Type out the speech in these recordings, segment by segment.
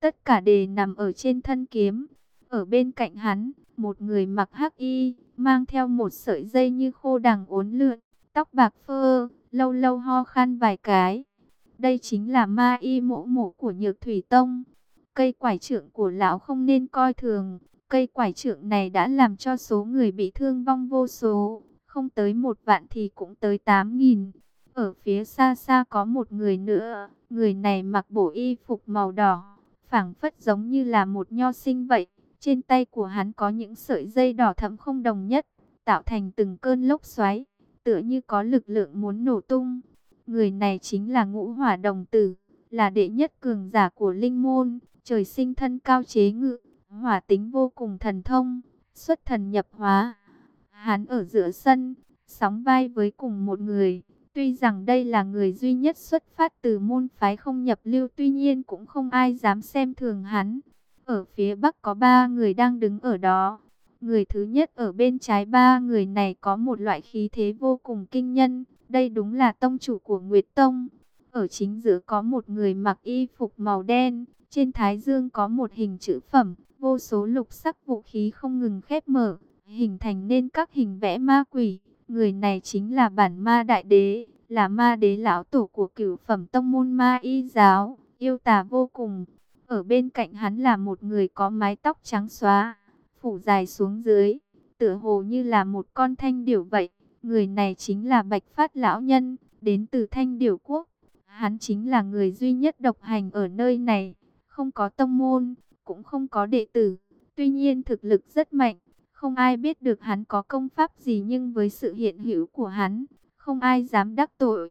tất cả đều nằm ở trên thân kiếm. Ở bên cạnh hắn, một người mặc hắc y, mang theo một sợi dây như khô đằng uốn lượn, tóc bạc phơ, lâu lâu ho khan vài cái. Đây chính là ma y mỗ mỗ của Nhược Thủy Tông. Cây quải trượng của lão không nên coi thường. Cây quải trượng này đã làm cho số người bị thương vong vô số. Không tới 1 vạn thì cũng tới 8.000. Ở phía xa xa có một người nữa. Người này mặc bộ y phục màu đỏ, phảng phất giống như là một nho sinh vậy. Trên tay của hắn có những sợi dây đỏ thẫm không đồng nhất, tạo thành từng cơn lốc xoáy, tựa như có lực lượng muốn nổ tung. Người này chính là Ngũ Hỏa Đồng Tử, là đệ nhất cường giả của linh môn, trời sinh thân cao chế ngự, hỏa tính vô cùng thần thông, xuất thần nhập hóa. Hắn ở giữa sân, sóng vai với cùng một người. Tuy rằng đây là người duy nhất xuất phát từ môn phái không nhập lưu, tuy nhiên cũng không ai dám xem thường hắn. Ở phía bắc có 3 người đang đứng ở đó. Người thứ nhất ở bên trái 3 người này có một loại khí thế vô cùng kinh nhân. Đây đúng là tông chủ của Nguyệt Tông. Ở chính giữa có một người mặc y phục màu đen. Trên thái dương có một hình chữ phẩm. Vô số lục sắc vũ khí không ngừng khép mở, hình thành nên các hình vẽ ma quỷ. Người này chính là Bản Ma Đại Đế, là ma đế lão tổ của Cửu Phẩm Tông môn Ma Y giáo, yêu tà vô cùng. Ở bên cạnh hắn là một người có mái tóc trắng xóa, phủ dài xuống dưới, tựa hồ như là một con thanh điểu vậy. Người này chính là Bạch Phát lão nhân, đến từ Thanh Điểu Quốc. Hắn chính là người duy nhất độc hành ở nơi này, không có tông môn, cũng không có đệ tử. Tuy nhiên thực lực rất mạnh, không ai biết được hắn có công pháp gì, nhưng với sự hiện hữu của hắn, không ai dám đắc tội.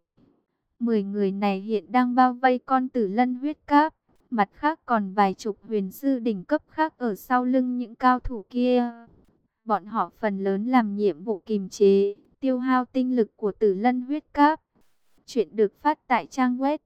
10 người này hiện đang bao vây con Tử Lân huyết cáp. Mặt khác còn vài chục huyền sư đỉnh cấp khác ở sau lưng những cao thủ kia. Bọn họ phần lớn làm nhiệm vụ kiềm chế, tiêu hao tinh lực của Tử Lân huyết cáp. Chuyện được phát tại trang web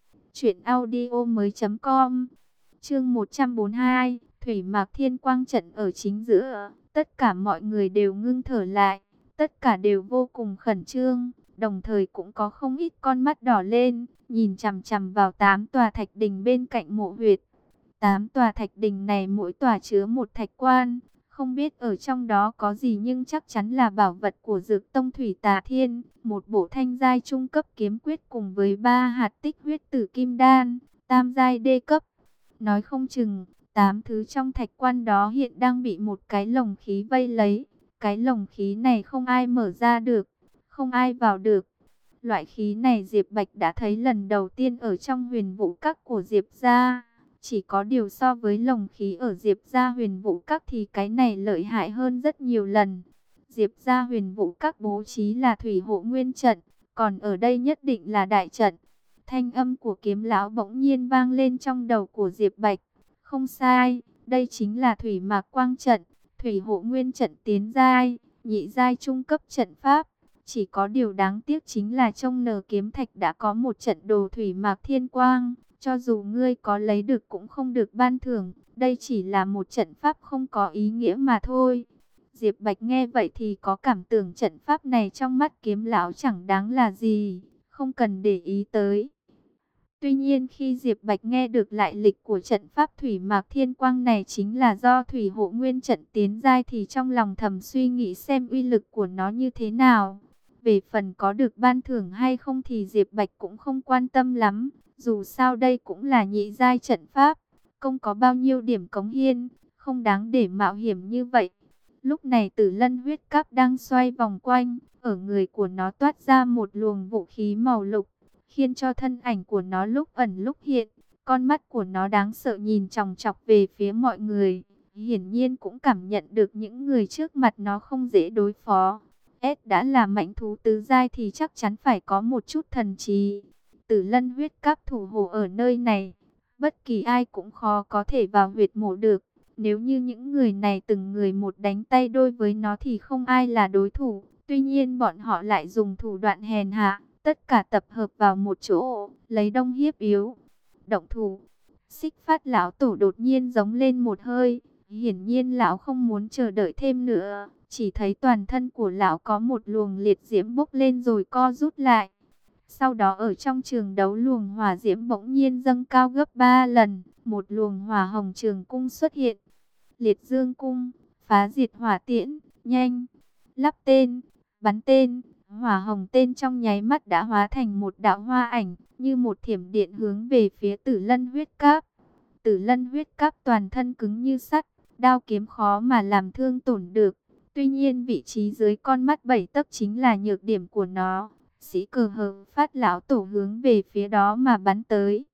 truyệnaudiomoi.com. Chương 142, Thủy Mạc Thiên Quang trận ở chính giữa. Tất cả mọi người đều ngưng thở lại, tất cả đều vô cùng khẩn trương, đồng thời cũng có không ít con mắt đỏ lên, nhìn chằm chằm vào 8 tòa thạch đình bên cạnh mộ huyệt. 8 tòa thạch đình này mỗi tòa chứa một thạch quan, không biết ở trong đó có gì nhưng chắc chắn là bảo vật của Dược Tông Thủy Tà Thiên, một bộ thanh giai trung cấp kiếm quyết cùng với 3 hạt tích huyết tử kim đan, tam giai đê cấp. Nói không chừng 8 thứ trong thạch quan đó hiện đang bị một cái lồng khí vây lấy. Cái lồng khí này không ai mở ra được, không ai vào được. Loại khí này Diệp Bạch đã thấy lần đầu tiên ở trong Huyền Vũ Các của Diệp gia. Chỉ có điều so với lồng khí ở Diệp gia Huyền Vũ Các thì cái này lợi hại hơn rất nhiều lần. Diệp gia Huyền Vũ Các bố trí là thủy hộ nguyên trận, còn ở đây nhất định là đại trận. Thanh âm của Kiếm lão bỗng nhiên vang lên trong đầu của Diệp Bạch. Không sai, đây chính là Thủy Mạc Quang trận, thủy hộ nguyên trận tiến giai, nhị giai trung cấp trận pháp. Chỉ có điều đáng tiếc chính là trong nờ kiếm thạch đã có một trận đồ Thủy Mạc Thiên Quang, cho dù ngươi có lấy được cũng không được ban thưởng, đây chỉ là một trận pháp không có ý nghĩa mà thôi. Diệp Bạch nghe vậy thì có cảm tưởng trận pháp này trong mắt Kiếm lão chẳng đáng là gì, không cần để ý tới. Tuy nhiên khi Diệp Bạch nghe được lại lịch của trận pháp Thủy Mạc Thiên Quang này chính là do Thủy Hộ Nguyên trận tiến giai, thì trong lòng thầm suy nghĩ xem uy lực của nó như thế nào. Về phần có được ban thưởng hay không thì Diệp Bạch cũng không quan tâm lắm, dù sao đây cũng là nhị giai trận pháp, không có bao nhiêu điểm cống hiến, không đáng để mạo hiểm như vậy. Lúc này Tử Lân huyết cáp đang xoay vòng quanh, ở người của nó toát ra một luồng vũ khí màu lục, khiến cho thân ảnh của nó lúc ẩn lúc hiện. Con mắt của nó đáng sợ nhìn chòng chọc về phía mọi người, hiển nhiên cũng cảm nhận được những người trước mặt nó không dễ đối phó. Đã là mãnh thú tứ giai thì chắc chắn phải có một chút thần trí. Tử Lân huyết cáp thủ hộ ở nơi này, bất kỳ ai cũng khó có thể vào huyệt mộ được. Nếu như những người này từng người một đánh tay đôi với nó thì không ai là đối thủ. Tuy nhiên bọn họ lại dùng thủ đoạn hèn hạ, tất cả tập hợp vào một chỗ, lấy đông hiếp yếu. Động thủ. Xích Phát lão tổ đột nhiên giống lên một hơi. Hiển nhiên lão không muốn chờ đợi thêm nữa. Chỉ thấy toàn thân của lão có một luồng liệt diễm bốc lên rồi co rút lại. Sau đó ở trong trường đấu luồng hỏa diễm bỗng nhiên dâng cao gấp 3 lần, một luồng hỏa hồng trường cung xuất hiện. Liệt Dương cung, phá diệt hỏa tiễn, nhanh, lắp tên, bắn tên. Hỏa hồng tên trong nháy mắt đã hóa thành một đạo hoa ảnh, như một thiểm điện hướng về phía Tử Lân huyết cáp. Tử Lân huyết cáp toàn thân cứng như sắt, đao kiếm khó mà làm thương tổn được. Tuy nhiên vị trí dưới con mắt 7 tấc chính là nhược điểm của nó. Sĩ Cờ Hờ Phát lão tổ hướng về phía đó mà bắn tới.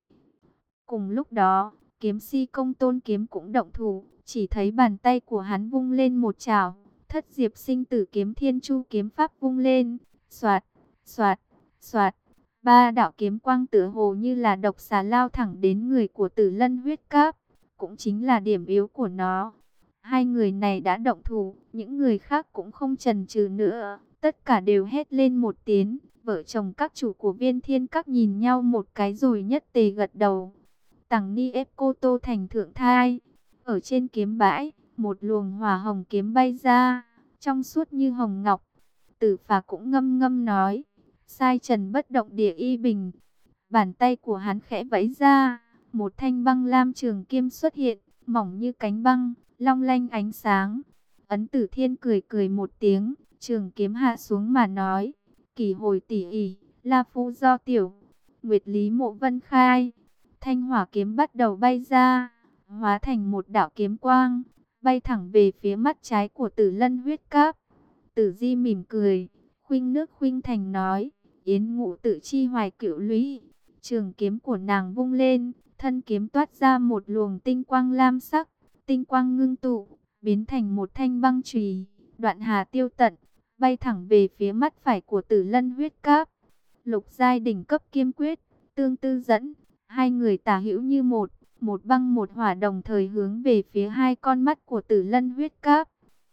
Cùng lúc đó, kiếm si Công Tôn Kiếm cũng động thủ, chỉ thấy bàn tay của hắn vung lên một chảo, Thất Diệp Sinh Tử Kiếm Thiên Chu kiếm pháp vung lên, xoạt, xoạt, xoạt, ba đạo kiếm quang tựa hồ như là độc xà lao thẳng đến người của Tử Lân huyết cáp, cũng chính là điểm yếu của nó. Hai người này đã động thủ, những người khác cũng không chần chừ nữa, tất cả đều hét lên một tiếng. Vợ chồng các chủ của Viên Thiên Các nhìn nhau một cái rồi nhất tề gật đầu. Tằng Ni ép Cô Tô thành thượng thai. Ở trên kiếm bãi, một luồng hỏa hồng kiếm bay ra, trong suốt như hồng ngọc. Tử Phà cũng ngâm ngâm nói, sai trần bất động địa y bình. Bàn tay của hắn khẽ vẫy ra, một thanh băng lam trường kiếm xuất hiện, mỏng như cánh băng, long lanh ánh sáng. Ấn Tử Thiên cười cười một tiếng, trường kiếm hạ xuống mà nói, Kỳ hồi tỷ ỷ, La Phu do tiểu, Nguyệt Lý Mộ Vân khai. Thanh hỏa kiếm bắt đầu bay ra, hóa thành một đạo kiếm quang, bay thẳng về phía mắt trái của Tử Lân huyết cáp. Tử Di mỉm cười, khuynh nước khuynh thành nói, Yến Ngụ tự chi hoài cửu lũy. Trường kiếm của nàng vung lên, thân kiếm toát ra một luồng tinh quang lam sắc, tinh quang ngưng tụ, biến thành một thanh băng chùy, đoạn hà tiêu tận, bay thẳng về phía mắt phải của Tử Lân huyết cáp. Lục giai đỉnh cấp kiếm quyết, tương tư dẫn, hai người tả hữu như một băng một hỏa đồng thời hướng về phía hai con mắt của Tử Lân huyết cáp.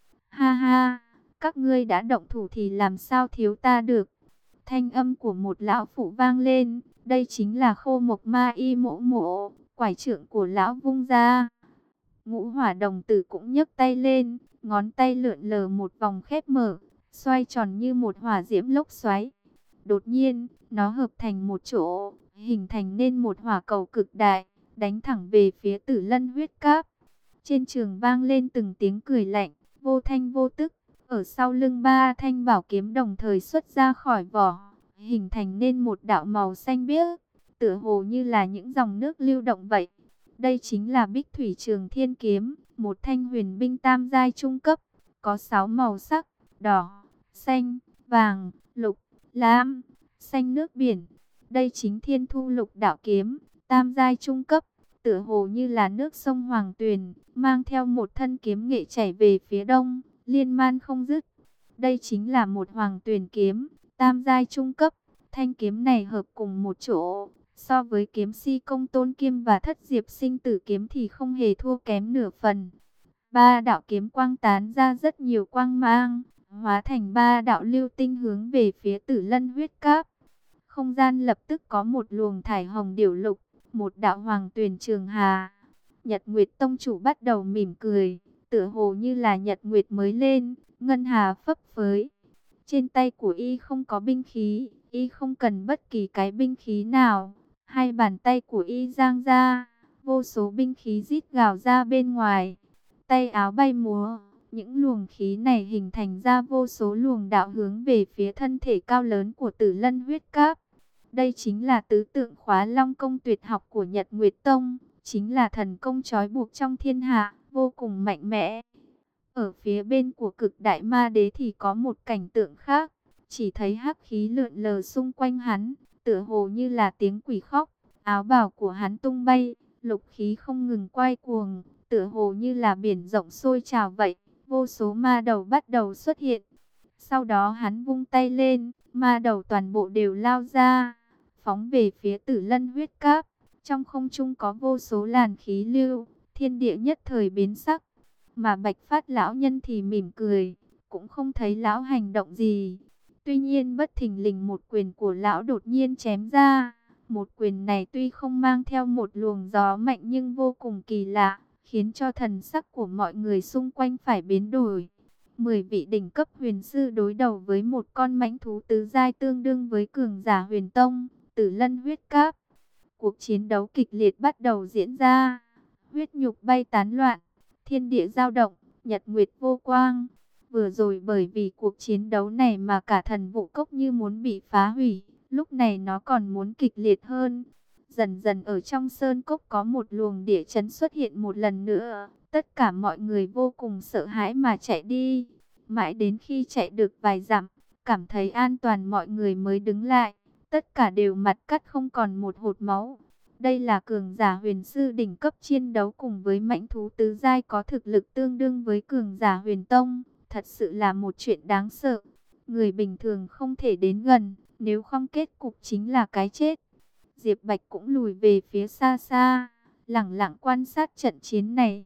Ha ha, các ngươi đã động thủ thì làm sao thiếu ta được? Thanh âm của một lão phụ vang lên, đây chính là Khô Mộc Ma Y Mỗ Mỗ, quải trượng của lão vung ra. Ngũ hỏa đồng tử cũng nhấc tay lên, ngón tay lượn lờ một vòng khép mở, xoay tròn như một hỏa diễm lốc xoáy. Đột nhiên, nó hợp thành một chỗ, hình thành nên một hỏa cầu cực đại, đánh thẳng về phía Tử Lân huyết cáp. Trên trường vang lên từng tiếng cười lạnh, vô thanh vô tức. Ở sau lưng ba thanh bảo kiếm đồng thời xuất ra khỏi vỏ, hình thành nên một đạo màu xanh biếc, tựa hồ như là những dòng nước lưu động vậy. Đây chính là Bích Thủy Trường Thiên Kiếm, một thanh huyền binh tam giai trung cấp, có 6 màu sắc, đỏ, xanh, vàng, lục, lam, xanh nước biển. Đây chính Thiên Thu Lục Đạo Kiếm, tam giai trung cấp, tựa hồ như là nước sông Hoàng Tuyền, mang theo một thân kiếm nghệ chảy về phía đông, liên man không dứt. Đây chính là một Hoàng Tuyền kiếm, tam giai trung cấp. Thanh kiếm này hợp cùng một chỗ, so với kiếm si Công Tôn Kiếm và Thất Diệp Sinh Tử Kiếm thì không hề thua kém nửa phần. Ba đạo kiếm quang tán ra rất nhiều quang mang, hóa thành ba đạo lưu tinh hướng về phía Tử Lân huyết cáp. Không gian lập tức có một luồng thải hồng điểu lục, một đạo hoàng tuyền trường hà. Nhật Nguyệt Tông chủ bắt đầu mỉm cười, tựa hồ như là Nhật Nguyệt mới lên, ngân hà phấp phới. Trên tay của y không có binh khí, y không cần bất kỳ cái binh khí nào. Hai bàn tay của y giang ra, vô số binh khí rít gào ra bên ngoài. Tay áo bay múa, những luồng khí này hình thành ra vô số luồng đạo hướng về phía thân thể cao lớn của Tử Lân huyết cáp. Đây chính là tứ tượng khóa long công tuyệt học của Nhật Nguyệt Tông, chính là thần công trói buộc trong thiên hạ, vô cùng mạnh mẽ. Ở phía bên của Cực Đại Ma Đế thì có một cảnh tượng khác, chỉ thấy hắc khí lượn lờ xung quanh hắn, tựa hồ như là tiếng quỷ khóc, áo bào của hắn tung bay, lục khí không ngừng quay cuồng, tựa hồ như là biển rộng sôi trào vậy, vô số ma đầu bắt đầu xuất hiện. Sau đó hắn vung tay lên, ma đầu toàn bộ đều lao ra, phóng về phía Tử Lân huyết cáp. Trong không trung có vô số làn khí lưu, thiên địa nhất thời biến sắc. Mà Bạch Phát lão nhân thì mỉm cười, cũng không thấy lão hành động gì. Tuy nhiên bất thình lình một quyền của lão đột nhiên chém ra. Một quyền này tuy không mang theo một luồng gió mạnh nhưng vô cùng kỳ lạ, khiến cho thần sắc của mọi người xung quanh phải biến đổi. 10 vị đỉnh cấp huyền sư đối đầu với một con mãnh thú tứ giai tương đương với cường giả huyền tông, Tử Lân huyết cáp. Cuộc chiến đấu kịch liệt bắt đầu diễn ra, huyết nhục bay tán loạn, thiên địa dao động, nhật nguyệt vô quang. Vừa rồi bởi vì cuộc chiến đấu này mà cả thần vũ cốc như muốn bị phá hủy, lúc này nó còn muốn kịch liệt hơn. Dần dần ở trong sơn cốc có một luồng địa chấn xuất hiện một lần nữa, tất cả mọi người vô cùng sợ hãi mà chạy đi. Mãi đến khi chạy được vài dặm, cảm thấy an toàn mọi người mới đứng lại, tất cả đều mặt cắt không còn một hột máu. Đây là cường giả huyền sư đỉnh cấp chiến đấu cùng với mãnh thú tứ giai có thực lực tương đương với cường giả huyền tông. Thật sự là một chuyện đáng sợ. Người bình thường không thể đến gần, nếu không kết cục chính là cái chết. Diệp Bạch cũng lùi về phía xa xa, lẳng lặng quan sát trận chiến này.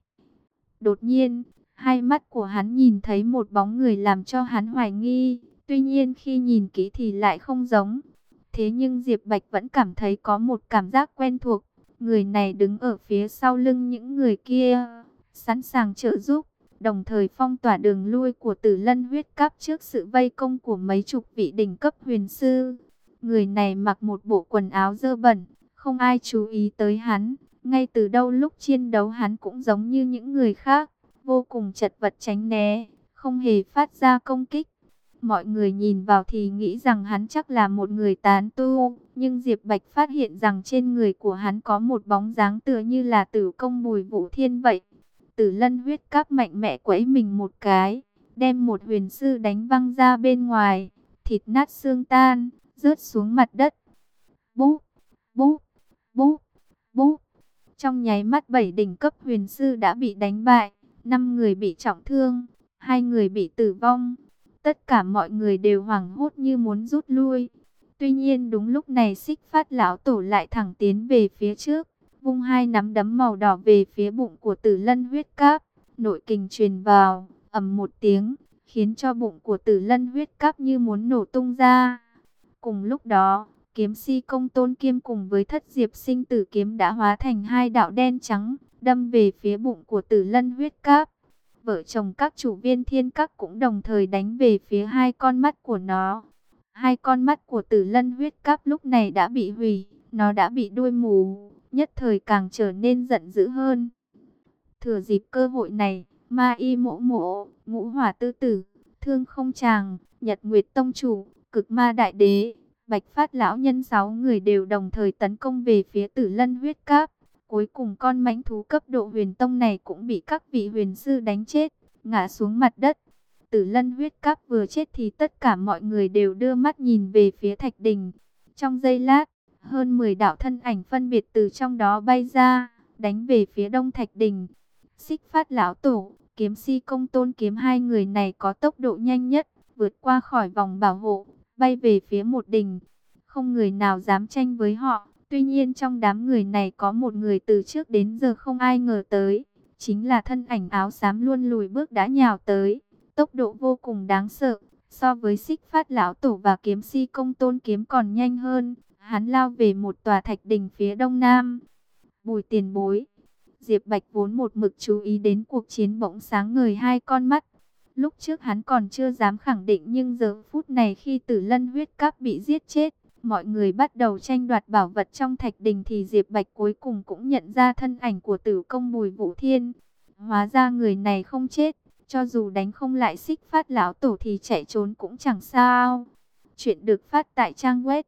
Đột nhiên, hai mắt của hắn nhìn thấy một bóng người làm cho hắn hoài nghi. Tuy nhiên khi nhìn kỹ thì lại không giống. Thế nhưng Diệp Bạch vẫn cảm thấy có một cảm giác quen thuộc. Người này đứng ở phía sau lưng những người kia, sẵn sàng trợ giúp, đồng thời phong tỏa đường lui của Tử Lân huyết cáp trước sự vây công của mấy chục vị đỉnh cấp huyền sư. Người này mặc một bộ quần áo dơ bẩn, không ai chú ý tới hắn. Ngay từ đầu lúc chiến đấu hắn cũng giống như những người khác, vô cùng chật vật tránh né, không hề phát ra công kích. Mọi người nhìn vào thì nghĩ rằng hắn chắc là một người tán tu, nhưng Diệp Bạch phát hiện rằng trên người của hắn có một bóng dáng tựa như là Tử Công Bùi Vũ Thiên vậy. Tử Lân huyết cáp mạnh mẽ quẫy mình một cái, đem một huyền sư đánh văng ra bên ngoài, thịt nát xương tan, rớt xuống mặt đất. Búp, búp, búp, búp. Trong nháy mắt 7 đỉnh cấp huyền sư đã bị đánh bại, 5 người bị trọng thương, 2 người bị tử vong. Tất cả mọi người đều hoảng hốt như muốn rút lui. Tuy nhiên đúng lúc này Xích Phát lão tổ lại thẳng tiến về phía trước, vung hai nắm đấm màu đỏ về phía bụng của Tử Lân huyết cáp. Nội kình truyền vào, ầm một tiếng, khiến cho bụng của Tử Lân huyết cáp như muốn nổ tung ra. Cùng lúc đó, kiếm si Công Tôn Kiêm cùng với Thất Diệp Sinh Tử kiếm đã hóa thành hai đạo đen trắng, đâm về phía bụng của Tử Lân huyết cáp. Vợ chồng các chủ Viên Thiên Các cũng đồng thời đánh về phía hai con mắt của nó. Hai con mắt của Tử Lân huyết cáp lúc này đã bị hủy, nó đã bị đuôi mù, nhất thời càng trở nên giận dữ hơn. Thừa dịp cơ hội này, Ma Y Mỗ Mỗ, Ngũ Hỏa Tư Tử, Thương Không Tràng, Nhật Nguyệt Tông Chủ, Cực Ma Đại Đế, Bạch Phát lão nhân 6 người đều đồng thời tấn công về phía Tử Lân huyết cáp. Cuối cùng con mãnh thú cấp độ huyền tông này cũng bị các vị huyền sư đánh chết, ngã xuống mặt đất. Tử Lân huyết cáp vừa chết thì tất cả mọi người đều đưa mắt nhìn về phía Thạch Đình. Trong giây lát, hơn 10 đạo thân ảnh phân biệt từ trong đó bay ra, đánh về phía Đông Thạch Đình. Xích Phát lão tổ, kiếm si Công Tôn kiếm, hai người này có tốc độ nhanh nhất, vượt qua khỏi vòng bảo hộ, bay về phía một đình. Không người nào dám tranh với họ. Tuy nhiên trong đám người này có một người từ trước đến giờ không ai ngờ tới, chính là thân ảnh áo xám luôn lùi bước đã nhào tới, tốc độ vô cùng đáng sợ, so với Xích Phát lão tổ và kiếm si Công Tôn kiếm còn nhanh hơn. Hắn lao về một tòa thạch đình phía đông nam. Bùi tiền bối, Diệp Bạch vốn một mực chú ý đến cuộc chiến bỗng sáng ngời hai con mắt. Lúc trước hắn còn chưa dám khẳng định, nhưng giờ phút này khi Tử Lân huyết cáp bị giết chết, mọi người bắt đầu tranh đoạt bảo vật trong thạch đình thì Diệp Bạch cuối cùng cũng nhận ra thân ảnh của Tử Công Bùi Vũ Thiên. Hóa ra người này không chết, cho dù đánh không lại Xích Phát lão tổ thì chạy trốn cũng chẳng sao. Chuyện được phát tại trang web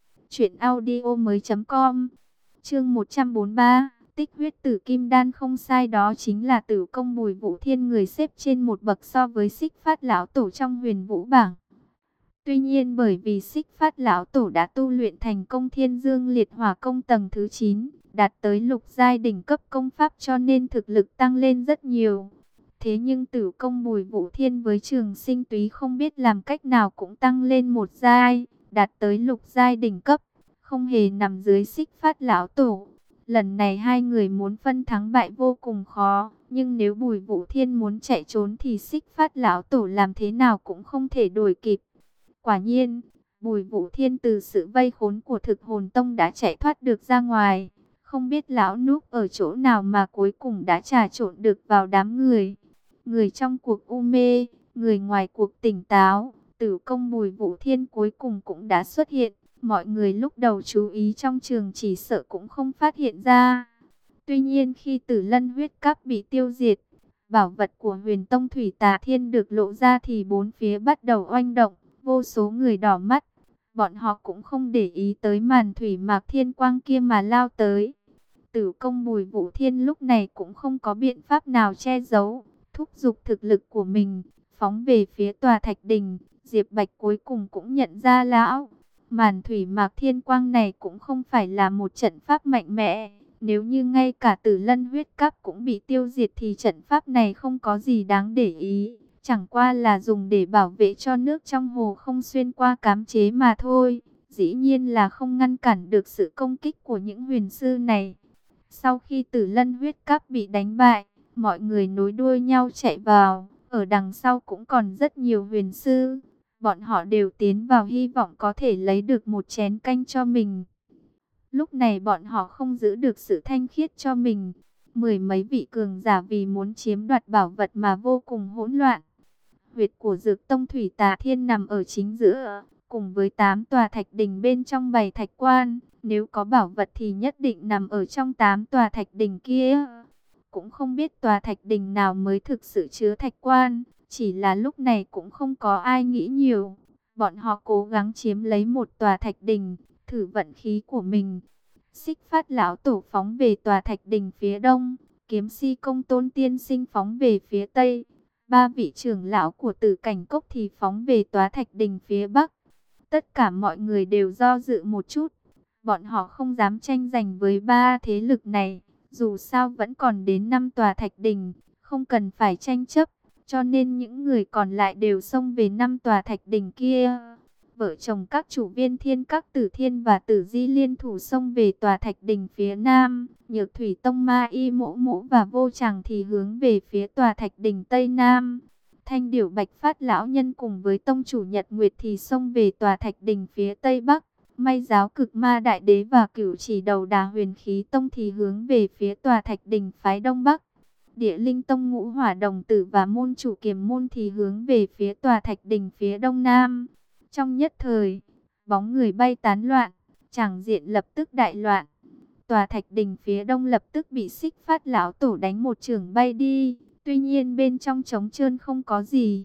truyệnaudiomoi.com. Chương 143, tích huyết tử kim đan. Không sai, đó chính là Tử Công Bùi Vũ Thiên, người xếp trên một bậc so với Xích Phát lão tổ trong Huyền Vũ bảng. Tuy nhiên bởi vì Xích Phát lão tổ đã tu luyện thành công Thiên Dương Liệt Hỏa công tầng thứ 9, đạt tới lục giai đỉnh cấp công pháp, cho nên thực lực tăng lên rất nhiều. Thế nhưng Tử Công Bùi Vũ Thiên với Trường Sinh Túy không biết làm cách nào cũng tăng lên một giai, đạt tới lục giai đỉnh cấp, không hề nằm dưới Xích Phát lão tổ. Lần này hai người muốn phân thắng bại vô cùng khó, nhưng nếu Bùi Vũ Thiên muốn chạy trốn thì Xích Phát lão tổ làm thế nào cũng không thể đuổi kịp. Quả nhiên, Bùi Vũ Thiên từ sự vây khốn của Thực Hồn Tông đã chạy thoát được ra ngoài. Không biết lão núp ở chỗ nào mà cuối cùng đã trà trộn được vào đám người. Người trong cuộc u mê, Người ngoài cuộc tỉnh táo, Tử Công Bùi Vũ Thiên cuối cùng cũng đã xuất hiện. Mọi người lúc đầu chú ý trong trường chỉ sợ cũng không phát hiện ra. Tuy nhiên khi Tử Lân huyết cáp bị tiêu diệt, bảo vật của Huyền Tông Thủy Tà Thiên được lộ ra thì bốn phía bắt đầu oanh động, vô số người đỏ mắt. Bọn họ cũng không để ý tới màn thủy mạc thiên quang kia mà lao tới. Tử Công Bùi Vũ Thiên lúc này cũng không có biện pháp nào che giấu, thúc giục thực lực của mình, phóng về phía tòa thạch đình. Diệp Bạch cuối cùng cũng nhận ra lão, màn thủy mạc thiên quang này cũng không phải là một trận pháp mạnh mẽ. Nếu như ngay cả Tử Lân huyết cáp cũng bị tiêu diệt thì trận pháp này không có gì đáng để ý. Chẳng qua là dùng để bảo vệ cho nước trong hồ không xuyên qua cám chế mà thôi. Dĩ nhiên là không ngăn cản được sự công kích của những huyền sư này. Sau khi Tử Lân huyết cáp bị đánh bại, mọi người nối đuôi nhau chạy vào. Ở đằng sau cũng còn rất nhiều huyền sư. Bọn họ đều tiến vào hy vọng có thể lấy được một chén canh cho mình. Lúc này bọn họ không giữ được sự thanh khiết cho mình. Mười mấy vị cường giả vì muốn chiếm đoạt bảo vật mà vô cùng hỗn loạn. Huyệt của Dược Tông Thủy Tà Thiên nằm ở chính giữa, cùng với 8 tòa thạch đình bên trong 7 thạch quan. Nếu có bảo vật thì nhất định nằm ở trong 8 tòa thạch đình kia. Cũng không biết tòa thạch đình nào mới thực sự chứa thạch quan. Chỉ là lúc này cũng không có ai nghĩ nhiều. Bọn họ cố gắng chiếm lấy một tòa thạch đình, thử vận khí của mình. Xích Phát lão tổ phóng về tòa thạch đình phía đông, Kiếm Si Công Tôn tiên sinh phóng về phía tây. Ba vị trưởng lão của Tử Cảnh Cốc thì phóng về tòa thạch đình phía bắc. Tất cả mọi người đều do dự một chút. Bọn họ không dám tranh giành với ba thế lực này. Dù sao vẫn còn đến 5 tòa thạch đình, không cần phải tranh chấp. Cho nên những người còn lại đều xông về 5 tòa thạch đình kia. Vợ chồng các chủ Viên Thiên Các Tử Thiên và Tử Di liên thủ xông về tòa thạch đình phía nam. Nhược Thủy Tông Ma Y Mỗ Mỗ và Vô Tràng thì hướng về phía tòa thạch đình tây nam. Thanh Điểu Bạch Phát lão nhân cùng với tông chủ Nhật Nguyệt thì xông về tòa thạch đình phía tây bắc. May Giáo Cực Ma Đại Đế và Cửu Chỉ Đầu Đà Huyền Khí Tông thì hướng về phía tòa thạch đình phái đông bắc. Địa Linh Tông Ngũ Hỏa Đồng Tử và môn chủ Kiềm Môn thì hướng về phía tòa thạch đình phía đông nam. Trong nhất thời, bóng người bay tán loạn, tràng diện lập tức đại loạn. Tòa thạch đình phía đông lập tức bị Xích Phát lão tổ đánh một chưởng bay đi, tuy nhiên bên trong trống trơn không có gì.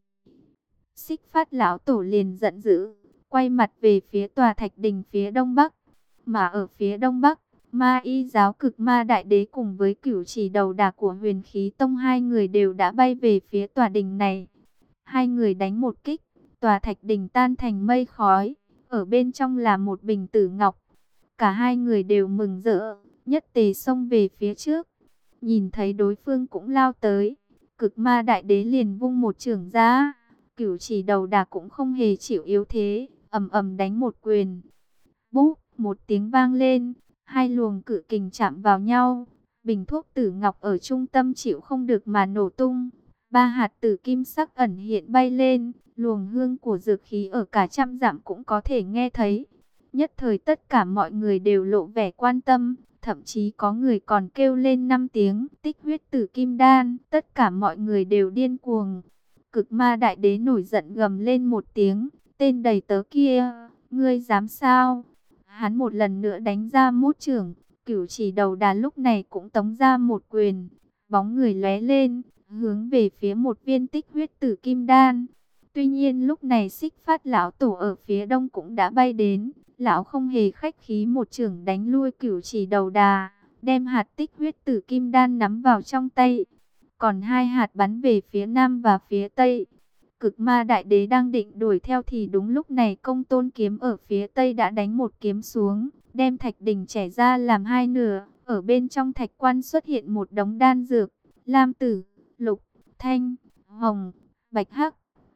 Xích Phát lão tổ liền giận dữ, quay mặt về phía tòa thạch đình phía đông bắc. Mà ở phía đông bắc, Ma Y Giáo Cực Ma Đại Đế cùng với Cửu Chỉ Đầu Đà của Huyền Khí Tông, hai người đều đã bay về phía tòa đình này. Hai người đánh một kích, tòa thạch đình tan thành mây khói, ở bên trong là một bình tử ngọc. Cả hai người đều mừng rỡ, nhất tề xông về phía trước. Nhìn thấy đối phương cũng lao tới, Cực Ma Đại Đế liền vung một chưởng ra. Cửu Chỉ Đầu Đà cũng không hề chịu yếu thế, ầm ầm đánh một quyền. Búp, một tiếng vang lên, hai luồng cự kình chạm vào nhau. Bình thuốc tử ngọc ở trung tâm chịu không được mà nổ tung. Ba hạt tử kim sắc ẩn hiện bay lên, luồng hương của dược khí ở cả trăm dặm cũng có thể nghe thấy. Nhất thời tất cả mọi người đều lộ vẻ quan tâm, thậm chí có người còn kêu lên 5 tiếng tích huyết tử kim đan. Tất cả mọi người đều điên cuồng. Cực Ma Đại Đế nổi giận gầm lên một tiếng, tên đầy tớ kia, ngươi dám sao? Hắn một lần nữa đánh ra mút chưởng. Cửu Chỉ Đầu Đà lúc này cũng tống ra một quyền, bóng người lóe lên, hướng về phía một viên tích huyết tử kim đan. Tuy nhiên lúc này Xích Phát lão tổ ở phía đông cũng đã bay đến. Lão không hề khách khí một chưởng đánh lui Cửu Chỉ Đầu Đà, đem hạt tích huyết tử kim đan nắm vào trong tay. Còn hai hạt bắn về phía nam và phía tây. Cực Ma Đại Đế đang định đuổi theo thì đúng lúc này Công Tôn Kiếm ở phía tây đã đánh một kiếm xuống, đem thạch đình chẻ ra làm hai nửa. Ở bên trong thạch quan xuất hiện một đống đan dược, lam tử, lục, thanh, hồng, bạch hắc.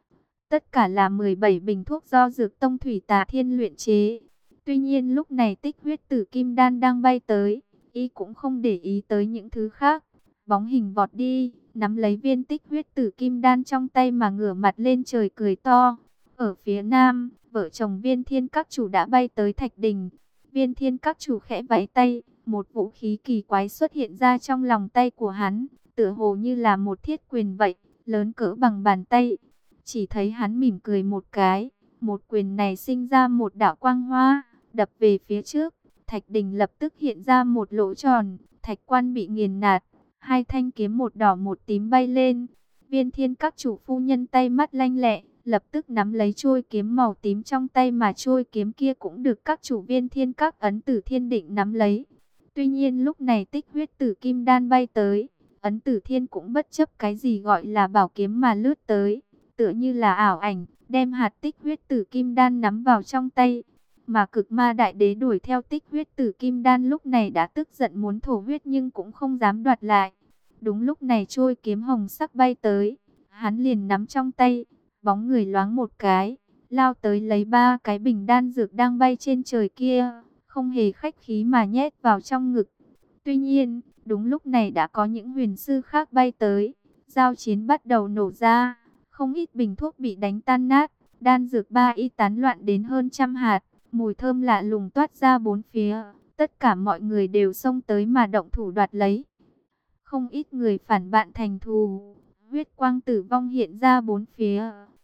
Tất cả là 17 bình thuốc do Dược Tông Thủy Tà Thiên luyện chế. Tuy nhiên lúc này tích huyết tử kim đan đang bay tới, y cũng không để ý tới những thứ khác. Bóng hình vọt đi, nắm lấy viên tích huyết tử kim đan trong tay mà ngửa mặt lên trời cười to. Ở phía nam, vợ chồng Viên Thiên Các chủ đã bay tới thạch đình. Viên Thiên Các chủ khẽ vẫy tay, một vũ khí kỳ quái xuất hiện ra trong lòng tay của hắn, tựa hồ như là một thiết quyền vậy, lớn cỡ bằng bàn tay. Chỉ thấy hắn mỉm cười một cái, một quyền này sinh ra một đạo quang hoa, đập về phía trước. Thạch đình lập tức hiện ra một lỗ tròn, thạch quan bị nghiền nát. Hai thanh kiếm một đỏ một tím bay lên. Viên Thiên Các chủ phu nhân tay mắt lanh lẹ, lập tức nắm lấy chuôi kiếm màu tím trong tay, mà chuôi kiếm kia cũng được các chủ Viên Thiên Các ấn tử thiên định nắm lấy. Tuy nhiên lúc này Tích Huyết Tử Kim Đan bay tới, ấn tử thiên cũng bất chấp cái gì gọi là bảo kiếm mà lướt tới, tựa như là ảo ảnh, đem hạt Tích Huyết Tử Kim Đan nắm vào trong tay. Mà Cực Ma Đại Đế đuổi theo Tích Huyết Tử Kim Đan lúc này đã tức giận muốn thổ huyết nhưng cũng không dám đoạt lại. Đúng lúc này trôi kiếm hồng sắc bay tới, hắn liền nắm trong tay, bóng người loáng một cái, lao tới lấy 3 cái bình đan dược đang bay trên trời kia, không hề khách khí mà nhét vào trong ngực. Tuy nhiên, đúng lúc này đã có những huyền sư khác bay tới, giao chiến bắt đầu nổ ra, không ít bình thuốc bị đánh tan nát, đan dược 3 y tán loạn đến hơn 100 hạt, mùi thơm lạ lùng toát ra bốn phía, tất cả mọi người đều xông tới mà động thủ đoạt lấy. Không ít người phản bạn thành thù, huyết quang tử vong hiện ra bốn phía.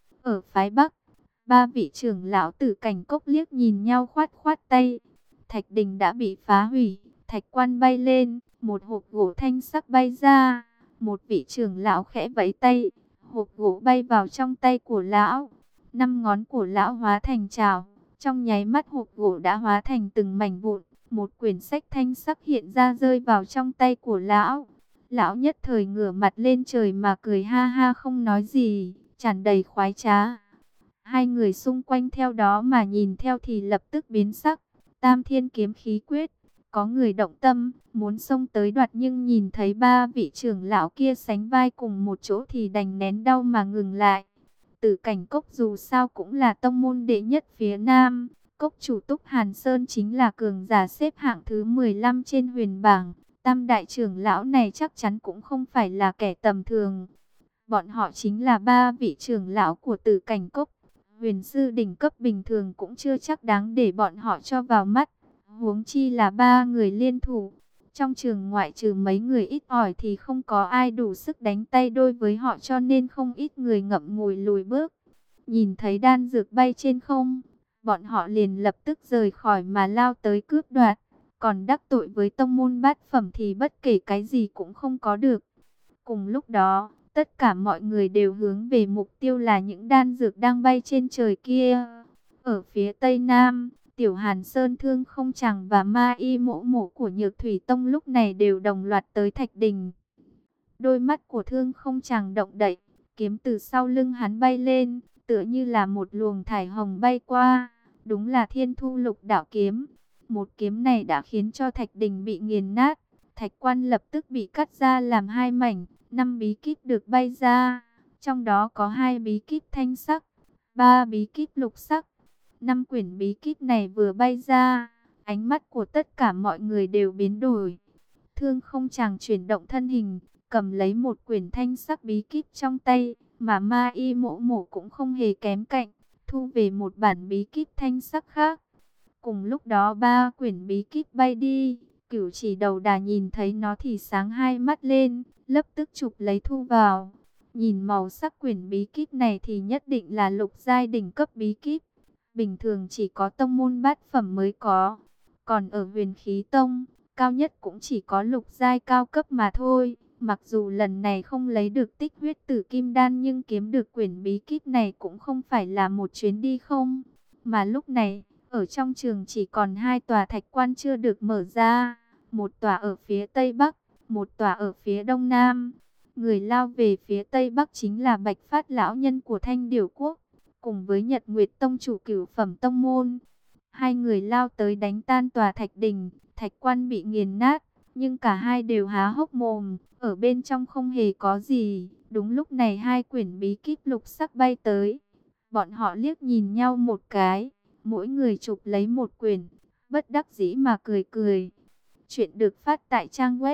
Ở phái Bắc, 3 vị trưởng lão Tử Cảnh Cốc liếc nhìn nhau khoát khoát tay. Thạch đình đã bị phá hủy, thạch quan bay lên, một hộp gỗ thanh sắc bay ra. Một vị trưởng lão khẽ vẫy tay, hộp gỗ bay vào trong tay của lão. 5 ngón của lão hóa thành chảo, trong nháy mắt hộp gỗ đã hóa thành từng mảnh vụn. Một quyển sách thanh sắc hiện ra rơi vào trong tay của lão. Lão nhất thời ngửa mặt lên trời mà cười ha ha không nói gì, tràn đầy khoái trá. Hai người xung quanh theo đó mà nhìn theo thì lập tức biến sắc. Tam Thiên Kiếm Khí Quyết, có người động tâm, muốn xông tới đoạt nhưng nhìn thấy 3 vị trưởng lão kia sánh vai cùng một chỗ thì đành nén đau mà ngừng lại. Tử Cảnh Cốc dù sao cũng là tông môn đệ nhất phía Nam, cốc chủ Túc Hàn Sơn chính là cường giả xếp hạng thứ 15 trên huyền bảng. Tam đại trưởng lão này chắc chắn cũng không phải là kẻ tầm thường. Bọn họ chính là 3 vị trưởng lão của Tử Cảnh Cốc. Huyền sư đỉnh cấp bình thường cũng chưa chắc đáng để bọn họ cho vào mắt. Huống chi là 3 người liên thủ. Trong trường ngoại trừ mấy người ít ỏi thì không có ai đủ sức đánh tay đôi với họ, cho nên không ít người ngậm ngùi lùi bước. Nhìn thấy đan dược bay trên không, bọn họ liền lập tức rời khỏi mà lao tới cướp đoạt. Còn đắc tội với tông môn bát phẩm thì bất kể cái gì cũng không có được. Cùng lúc đó, tất cả mọi người đều hướng về mục tiêu là những đan dược đang bay trên trời kia. Ở phía tây nam, Tiểu Hàn Sơn, Thương Không Tràng và Ma Y Mộ Mộ của Nhược Thủy Tông lúc này đều đồng loạt tới Thạch Đình. Đôi mắt của Thương Không Tràng động đậy, kiếm từ sau lưng hắn bay lên, tựa như là một luồng thải hồng bay qua. Đúng là Thiên Thu Lục Đạo Kiếm. Một kiếm này đã khiến cho Thạch Đình bị nghiền nát. Thạch quan lập tức bị cắt ra làm 2 mảnh. 5 bí kíp được bay ra. Trong đó có 2 bí kíp thanh sắc, 3 bí kíp lục sắc. 5 quyển bí kíp này vừa bay ra, ánh mắt của tất cả mọi người đều biến đổi. Thương Không Tràng chuyển động thân hình, cầm lấy một quyển thanh sắc bí kíp trong tay. Mà Ma Y Mộ Mộ cũng không hề kém cạnh, thu về một bản bí kíp thanh sắc khác. Cùng lúc đó 3 quyển bí kíp bay đi, Cửu Chỉ Đầu Đà nhìn thấy nó thì sáng hai mắt lên, lập tức chụp lấy thu vào. Nhìn màu sắc quyển bí kíp này thì nhất định là lục giai đỉnh cấp bí kíp. Bình thường chỉ có tông môn bát phẩm mới có. Còn ở Huyền Khí Tông, cao nhất cũng chỉ có lục giai cao cấp mà thôi. Mặc dù lần này không lấy được Tích Huyết Tử Kim Đan nhưng kiếm được quyển bí kíp này cũng không phải là một chuyến đi không. Mà lúc này, ở trong trường chỉ còn 2 tòa thạch quan chưa được mở ra. Một tòa ở phía Tây Bắc, một tòa ở phía Đông Nam. Người lao về phía Tây Bắc chính là Bạch Phát lão nhân của Thanh Điểu Quốc, cùng với Nhật Nguyệt Tông chủ cửu phẩm tông môn. Hai người lao tới đánh tan tòa thạch đình, thạch quan bị nghiền nát, nhưng cả hai đều há hốc mồm, ở bên trong không hề có gì. Đúng lúc này 2 quyển bí kíp lục sắc bay tới. Bọn họ liếc nhìn nhau một cái, mỗi người chụp lấy một quyển, bất đắc dĩ mà cười cười. Chuyện được phát tại trang web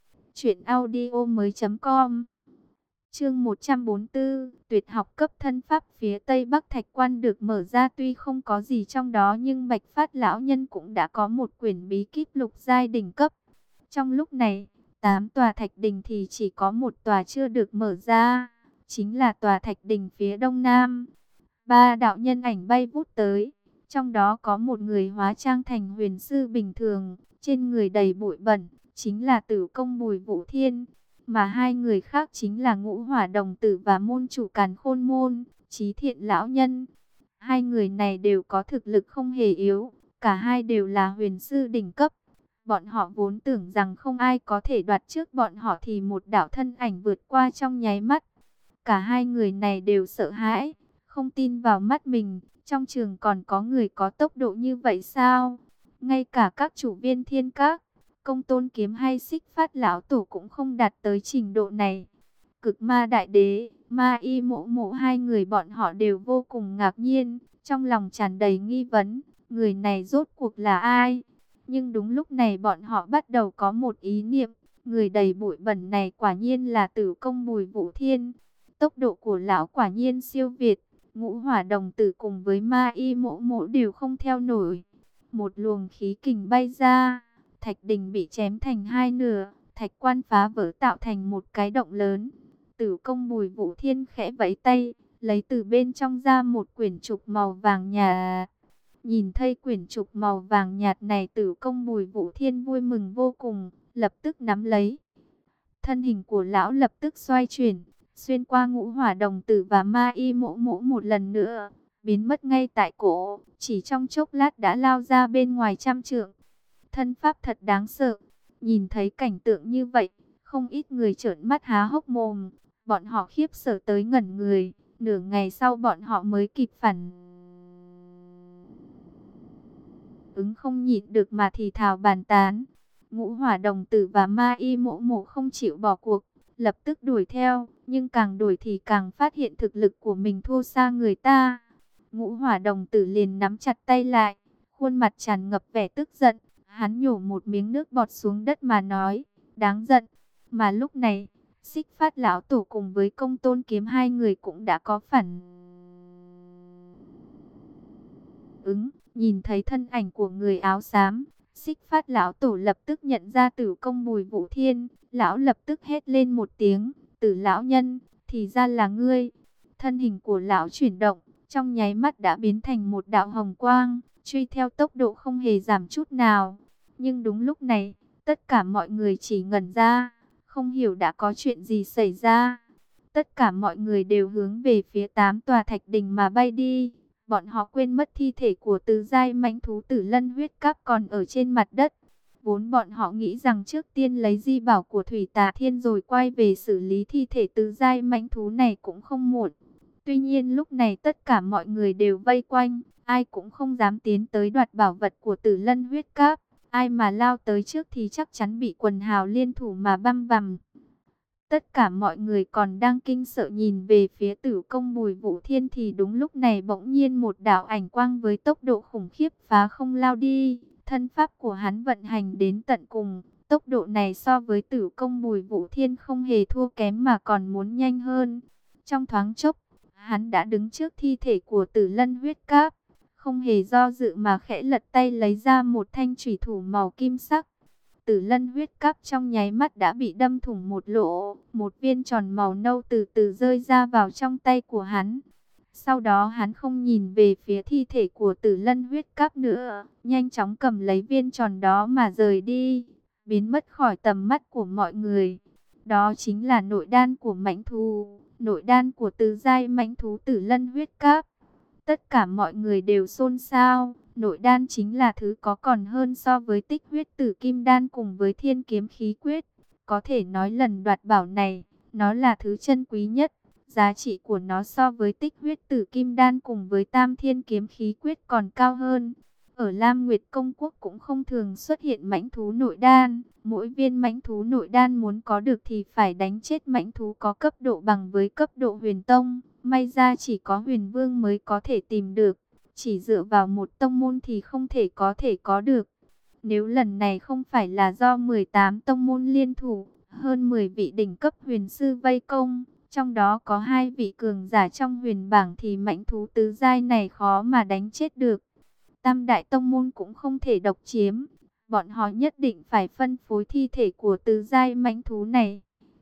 truyệnaudiomoi.com. Chương 144, tuyệt học cấp thân pháp phía Tây Bắc Thạch Quan được mở ra, tuy không có gì trong đó nhưng Bạch Phát lão nhân cũng đã có một quyển bí kíp lục giai đỉnh cấp. Trong lúc này, 8 tòa thạch đình thì chỉ có một tòa chưa được mở ra. chính là tòa thạch đỉnh phía đông nam. Ba đạo nhân ảnh bay vút tới, trong đó có một người hóa trang thành huyền sư bình thường, trên người đầy bụi bẩn, chính là Tử Công Bùi Vũ Thiên, mà hai người khác chính là Ngũ Hỏa Đồng Tử và môn chủ Càn Khôn Môn, Chí Thiện lão nhân. Hai người này đều có thực lực không hề yếu, cả hai đều là huyền sư đỉnh cấp. Bọn họ vốn tưởng rằng không ai có thể đoạt trước bọn họ thì một đạo thân ảnh vượt qua trong nháy mắt. Cả hai người này đều sợ hãi, không tin vào mắt mình, trong trường còn có người có tốc độ như vậy sao? Ngay cả các chủ viên thiên các, Công Tôn Kiếm hay Xích Phát lão tổ cũng không đạt tới trình độ này. Cực Ma Đại Đế, Ma Y Mộ Mộ, hai người bọn họ đều vô cùng ngạc nhiên, trong lòng tràn đầy nghi vấn, người này rốt cuộc là ai? Nhưng đúng lúc này bọn họ bắt đầu có một ý niệm, người đầy bụi bẩn này quả nhiên là Tử Công Bùi Vũ Thiên. Tốc độ của lão quả nhiên siêu việt, Ngũ Hỏa Đồng Tử cùng với Ma Y Mộ Mộ đều không theo nổi. Một luồng khí kình bay ra, thạch đỉnh bị chém thành hai nửa, thạch quan phá vỡ tạo thành một cái động lớn. Tử Công Bùi Vũ Thiên khẽ vẫy tay, lấy từ bên trong ra một quyển trục màu vàng nhạt. Nhìn thấy quyển trục màu vàng nhạt này, Tử Công Bùi Vũ Thiên vui mừng vô cùng, lập tức nắm lấy. Thân hình của lão lập tức xoay chuyển, xuyên qua Ngũ Hỏa Đồng Tử và Ma Y Mộ Mộ một lần nữa, biến mất ngay tại cổ, chỉ trong chốc lát đã lao ra bên ngoài trăm trượng. Thân pháp thật đáng sợ. Nhìn thấy cảnh tượng như vậy, không ít người trợn mắt há hốc mồm, bọn họ khiếp sợ tới ngẩn người, nửa ngày sau bọn họ mới kịp phản ứng, không nhịn được mà thì thào bàn tán. Ngũ Hỏa Đồng Tử và Ma Y Mộ Mộ không chịu bỏ cuộc, lập tức đuổi theo, nhưng càng đuổi thì càng phát hiện thực lực của mình thua xa người ta. Ngũ Hỏa Đồng Tử liền nắm chặt tay lại, khuôn mặt tràn ngập vẻ tức giận, hắn nhổ một miếng nước bọt xuống đất mà nói, đáng giận. Mà lúc này, Xích Phát lão tổ cùng với Công Tôn Kiếm hai người cũng đã có phản ứng, nhìn thấy thân ảnh của người áo xám, Xích Phát lão tổ lập tức nhận ra Tử Công Bùi Vũ Thiên, lão lập tức hét lên một tiếng, Tử lão nhân, thì ra là ngươi. Thân hình của lão chuyển động, trong nháy mắt đã biến thành một đạo hồng quang, truy theo tốc độ không hề giảm chút nào. Nhưng đúng lúc này, tất cả mọi người chỉ ngẩn ra, không hiểu đã có chuyện gì xảy ra. Tất cả mọi người đều hướng về phía 8 tòa thạch đỉnh mà bay đi. Bọn họ quên mất thi thể của tứ giai mãnh thú Tử Lân huyết cáp còn ở trên mặt đất. Vốn bọn họ nghĩ rằng trước tiên lấy di bảo của Thủy Tà Thiên rồi quay về xử lý thi thể tứ giai mãnh thú này cũng không muộn. Tuy nhiên lúc này tất cả mọi người đều vây quanh, ai cũng không dám tiến tới đoạt bảo vật của Tử Lân huyết cáp. Ai mà lao tới trước thì chắc chắn bị quần hào liên thủ mà băm vằm. Tất cả mọi người còn đang kinh sợ nhìn về phía Tử Công Bùi Vũ Thiên thì đúng lúc này bỗng nhiên một đạo ảnh quang với tốc độ khủng khiếp phá không lao đi. Thân pháp của hắn vận hành đến tận cùng, tốc độ này so với Tử Công Bùi Vũ Thiên không hề thua kém mà còn muốn nhanh hơn. Trong thoáng chốc, hắn đã đứng trước thi thể của Tử Lân huyết cáp, không hề do dự mà khẽ lật tay lấy ra một thanh chủy thủ màu kim sắc. Tử Lân huyết cáp trong nháy mắt đã bị đâm thủng một lỗ, một viên tròn màu nâu từ từ rơi ra vào trong tay của hắn. Sau đó hắn không nhìn về phía thi thể của Tử Lân huyết cáp nữa, nhanh chóng cầm lấy viên tròn đó mà rời đi, biến mất khỏi tầm mắt của mọi người. Đó chính là nội đan của mãnh thú, nội đan của tứ giai mãnh thú Tử Lân huyết cáp. Tất cả mọi người đều xôn xao. Nội đan chính là thứ có còn hơn so với Tích Huyết Tử Kim Đan cùng với Thiên Kiếm Khí Quyết. Có thể nói lần đoạt bảo này, nó là thứ chân quý nhất. Giá trị của nó so với Tích Huyết Tử Kim Đan cùng với Tam Thiên Kiếm Khí Quyết còn cao hơn. Ở Lam Nguyệt Công Quốc cũng không thường xuất hiện mãnh thú nội đan. Mỗi viên mãnh thú nội đan muốn có được thì phải đánh chết mãnh thú có cấp độ bằng với cấp độ Huyền Tông. May ra chỉ có Huyền Vương mới có thể tìm được. Chỉ dựa vào một tông môn thì không thể có được. Nếu lần này không phải là do 18 tông môn liên thủ, hơn 10 vị đỉnh cấp huyền sư vây công, trong đó có 2 vị cường giả trong huyền bảng thì mãnh thú tứ giai này khó mà đánh chết được. Tam đại tông môn cũng không thể độc chiếm, bọn họ nhất định phải phân phối thi thể của tứ giai mãnh thú này.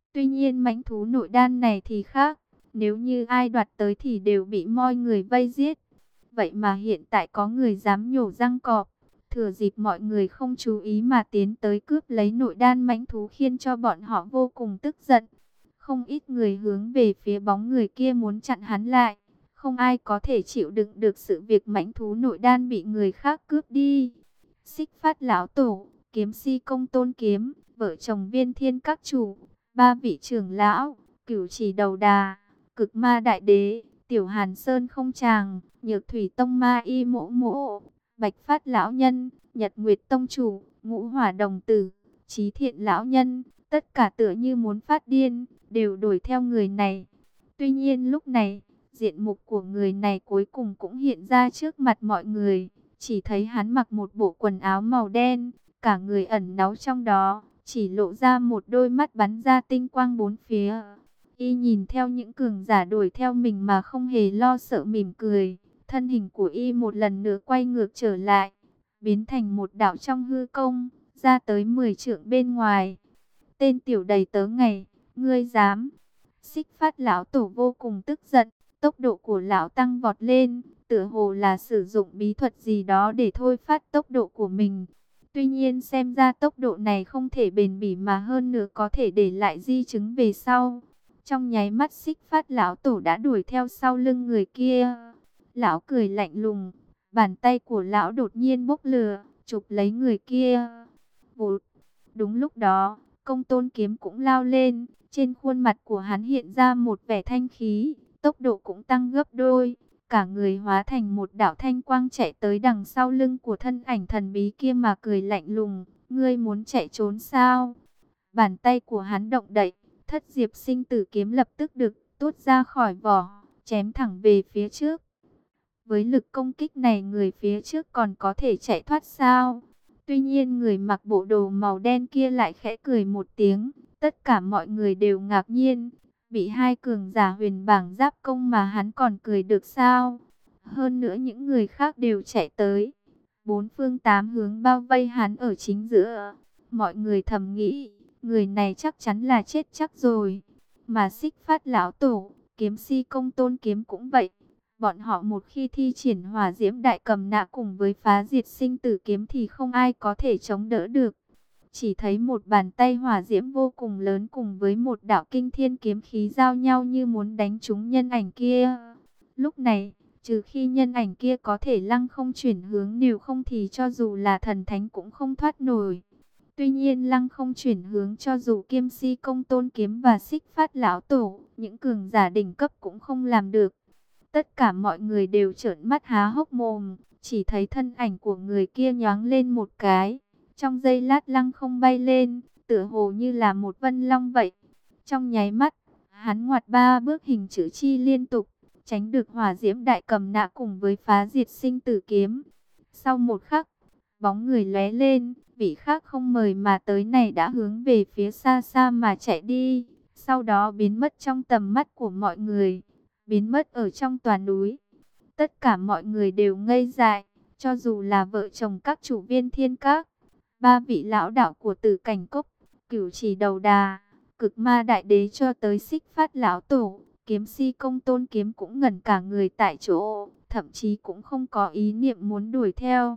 Tuy nhiên mãnh thú nội đan này thì khác, nếu như ai đoạt tới thì đều bị moi người vây giết. Vậy mà hiện tại có người dám nhổ răng cọp, thừa dịp mọi người không chú ý mà tiến tới cướp lấy nội đan mãnh thú, khiến cho bọn họ vô cùng tức giận. Không ít người hướng về phía bóng người kia muốn chặn hắn lại. Không ai có thể chịu đựng được sự việc mãnh thú nội đan bị người khác cướp đi. Xích Phát lão tổ, Kiếm Si Công Tôn Kiếm, vợ chồng Viên Thiên các chủ, ba vị trưởng lão, Cửu Chỉ Đầu Đà, Cực Ma Đại Đế, Tiểu Hàn Sơn Không Tràng, Nhược Thủy Tông Ma Y Mỗ Mỗ, Bạch Phát lão nhân, Nhật Nguyệt Tông chủ, Ngũ Hỏa đồng tử, Chí Thiện lão nhân, tất cả tựa như muốn phát điên, đều đuổi theo người này. Tuy nhiên lúc này, diện mục của người này cuối cùng cũng hiện ra trước mặt mọi người. Chỉ thấy hắn mặc một bộ quần áo màu đen, cả người ẩn náu trong đó, chỉ lộ ra một đôi mắt bắn ra tinh quang bốn phía. Y nhìn theo những cường giả đuổi theo mình mà không hề lo sợ, mỉm cười. Thân hình của Y một lần nữa quay ngược trở lại, biến thành một đạo trong hư không, ra tới 10 trượng bên ngoài. Tên tiểu đầy tớ ngày, ngươi dám? Xích Phát lão tổ vô cùng tức giận, tốc độ của lão tăng vọt lên, tựa hồ là sử dụng bí thuật gì đó để thôi phát tốc độ của mình. Tuy nhiên xem ra tốc độ này không thể bền bỉ, mà hơn nữa có thể để lại di chứng về sau. Trong nháy mắt Xích Phát lão tổ đã đuổi theo sau lưng người kia. Lão cười lạnh lùng, bàn tay của lão đột nhiên bốc lửa, chụp lấy người kia. Vụt. Đúng lúc đó, Công Tôn Kiếm cũng lao lên, trên khuôn mặt của hắn hiện ra một vẻ thanh khí, tốc độ cũng tăng gấp đôi, cả người hóa thành một đạo thanh quang chạy tới đằng sau lưng của thân ảnh thần bí kia mà cười lạnh lùng, ngươi muốn chạy trốn sao? Bàn tay của hắn động đậy, Thất Diệp Sinh Tử kiếm lập tức được tuốt ra khỏi vỏ, chém thẳng về phía trước. Với lực công kích này, người phía trước còn có thể chạy thoát sao? Tuy nhiên người mặc bộ đồ màu đen kia lại khẽ cười một tiếng. Tất cả mọi người đều ngạc nhiên. Bị hai cường giả huyền bảng giáp công mà hắn còn cười được sao? Hơn nữa những người khác đều chạy tới. Bốn phương tám hướng bao vây hắn ở chính giữa. Mọi người thầm nghĩ, người này chắc chắn là chết chắc rồi. Mà Xích Phát lão tổ, Kiếm Si Công Tôn Kiếm cũng vậy. Bọn họ một khi thi triển hỏa diễm đại cầm nã cùng với phá diệt sinh tử kiếm thì không ai có thể chống đỡ được. Chỉ thấy một bàn tay hỏa diễm vô cùng lớn cùng với một đạo kinh thiên kiếm khí giao nhau như muốn đánh trúng nhân ảnh kia. Lúc này, trừ khi nhân ảnh kia có thể lăng không chuyển hướng, nếu không thì cho dù là thần thánh cũng không thoát nổi. Tuy nhiên lăng không chuyển hướng cho dù Kiếm Si Công Tôn Kiếm và Xích Phát lão tổ, những cường giả đỉnh cấp cũng không làm được. Tất cả mọi người đều trợn mắt há hốc mồm, chỉ thấy thân ảnh của người kia nhoáng lên một cái. Trong giây lát lăng không bay lên, tựa hồ như là một vân long vậy. Trong nháy mắt, hắn ngoặt 3 bước hình chữ chi liên tục, tránh được hỏa diễm đại cầm nã cùng với phá diệt sinh tử kiếm. Sau một khắc, bóng người lóe lên, vị khác không mời mà tới này đã hướng về phía xa xa mà chạy đi, sau đó biến mất trong tầm mắt của mọi người, biến mất ở trong tòa núi. Tất cả mọi người đều ngây dại, cho dù là vợ chồng các chủ Viên Thiên Các, ba vị lão đạo của Tử Cảnh Cốc, Cửu Chỉ Đầu Đà, Cực Ma Đại Đế cho tới Xích Phát lão tổ, Kiếm Si Công Tôn Kiếm cũng ngẩn cả người tại chỗ, thậm chí cũng không có ý niệm muốn đuổi theo.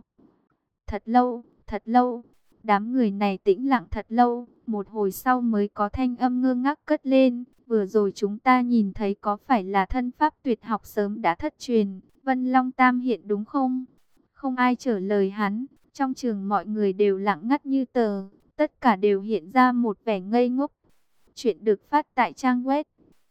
Thật lâu, đám người này tĩnh lặng thật lâu, một hồi sau mới có thanh âm ngơ ngác cất lên. Vừa rồi chúng ta nhìn thấy có phải là thân pháp tuyệt học sớm đã thất truyền, Vân Long Tam Hiện đúng không? Không ai trả lời hắn, trong trường mọi người đều lặng ngắt như tờ, tất cả đều hiện ra một vẻ ngây ngốc. Chuyện được phát tại trang web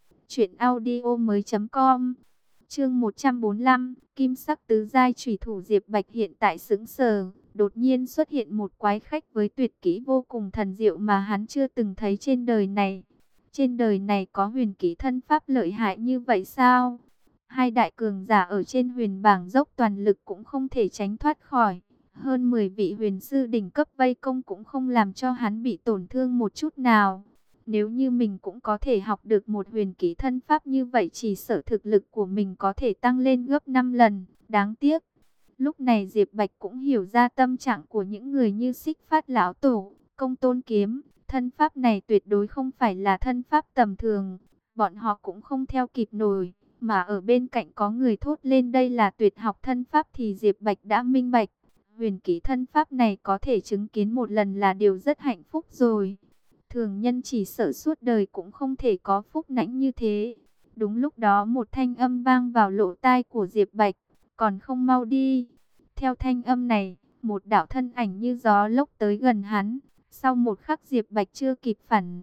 truyệnaudiomoi.com. Chương 145, Kim Sắc Tứ Giai Chủy Thủ. Diệp Bạch hiện tại sững sờ, đột nhiên xuất hiện một quái khách với tuyệt kỹ vô cùng thần diệu mà hắn chưa từng thấy trên đời này. Trên đời này có huyền kỹ thân pháp lợi hại như vậy sao? Hai đại cường giả ở trên huyền bảng dốc toàn lực cũng không thể tránh thoát khỏi. Hơn 10 vị huyền sư đỉnh cấp vây công cũng không làm cho hắn bị tổn thương một chút nào. Nếu như mình cũng có thể học được một huyền kỹ thân pháp như vậy, chỉ sợ thực lực của mình có thể tăng lên gấp 5 lần. Đáng tiếc. Lúc này Diệp Bạch cũng hiểu ra tâm trạng của những người như Xích Phát lão tổ, Công Tôn Kiếm, Thân pháp này tuyệt đối không phải là thân pháp tầm thường, bọn họ cũng không theo kịp nổi, mà ở bên cạnh có người thốt lên đây là tuyệt học thân pháp thì Diệp Bạch đã minh bạch. Huyền kỹ thân pháp này có thể chứng kiến một lần là điều rất hạnh phúc rồi. Thường nhân chỉ sợ suốt đời cũng không thể có phúc lãnh như thế. Đúng lúc đó một thanh âm vang vào lỗ tai của Diệp Bạch, còn không mau đi. Theo thanh âm này, một đạo thân ảnh như gió lốc tới gần hắn. Sau một khắc Diệp Bạch chưa kịp phản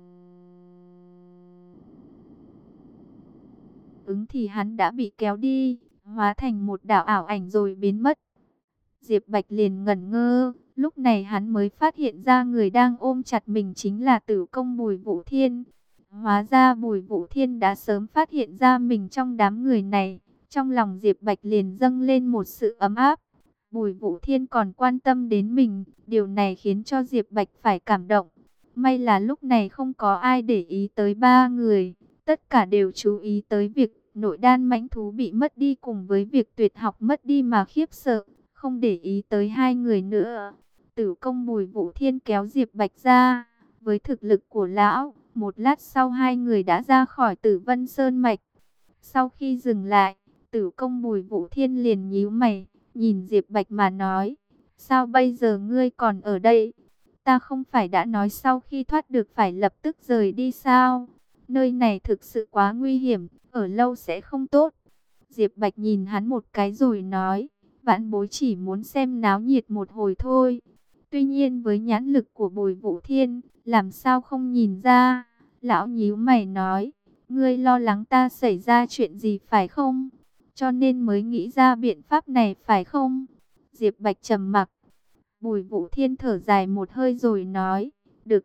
ứng thì hắn đã bị kéo đi, hóa thành một đạo ảo ảnh rồi biến mất. Diệp Bạch liền ngẩn ngơ, lúc này hắn mới phát hiện ra người đang ôm chặt mình chính là Tử Công Bùi Vũ Thiên. Hóa ra Bùi Vũ Thiên đã sớm phát hiện ra mình trong đám người này, trong lòng Diệp Bạch liền dâng lên một sự ấm áp. Bùi Vũ Thiên còn quan tâm đến mình, điều này khiến cho Diệp Bạch phải cảm động. May là lúc này không có ai để ý tới ba người, tất cả đều chú ý tới việc nội đan mãnh thú bị mất đi cùng với việc tuyệt học mất đi mà khiếp sợ, không để ý tới hai người nữa. Tử Công Bùi Vũ Thiên kéo Diệp Bạch ra, với thực lực của lão, một lát sau hai người đã ra khỏi Tử Vân Sơn Mạch. Sau khi dừng lại, Tử Công Bùi Vũ Thiên liền nhíu mày, nhìn Diệp Bạch mà nói, sao bây giờ ngươi còn ở đây? Ta không phải đã nói sau khi thoát được phải lập tức rời đi sao? Nơi này thực sự quá nguy hiểm, ở lâu sẽ không tốt. Diệp Bạch nhìn hắn một cái rồi nói, vãn bối chỉ muốn xem náo nhiệt một hồi thôi. Tuy nhiên với nhãn lực của Bùi Vũ Thiên, làm sao không nhìn ra? Lão nhíu mày nói, ngươi lo lắng ta xảy ra chuyện gì phải không? Cho nên mới nghĩ ra biện pháp này phải không? Diệp Bạch trầm mặc. Bùi Vũ Thiên thở dài một hơi rồi nói, được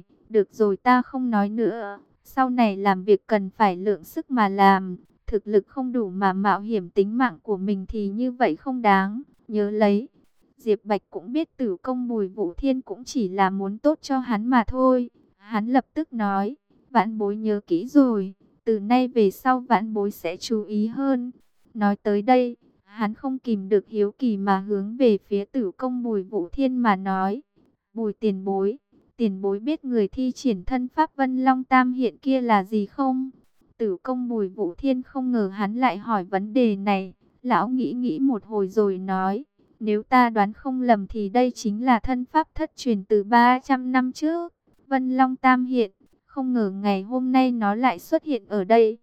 rồi ta không nói nữa. Sau này làm việc cần phải lượng sức mà làm, thực lực không đủ mà mạo hiểm tính mạng của mình thì như vậy không đáng, nhớ lấy. Diệp Bạch cũng biết Tử Công Bùi Vũ Thiên cũng chỉ là muốn tốt cho hắn mà thôi. Hắn lập tức nói, vãn bối nhớ kỹ rồi, từ nay về sau vãn bối sẽ chú ý hơn. Nói tới đây, hắn không kìm được hiếu kỳ mà hướng về phía Tử Công Bùi Vũ Thiên mà nói, Bùi tiền bối biết người thi triển thân pháp Vân Long Tam Hiện kia là gì không? Tử Công Bùi Vũ Thiên không ngờ hắn lại hỏi vấn đề này. Lão nghĩ một hồi rồi nói, nếu ta đoán không lầm thì đây chính là thân pháp thất truyền từ 300 năm trước. Vân Long Tam Hiện, không ngờ ngày hôm nay nó lại xuất hiện ở đây.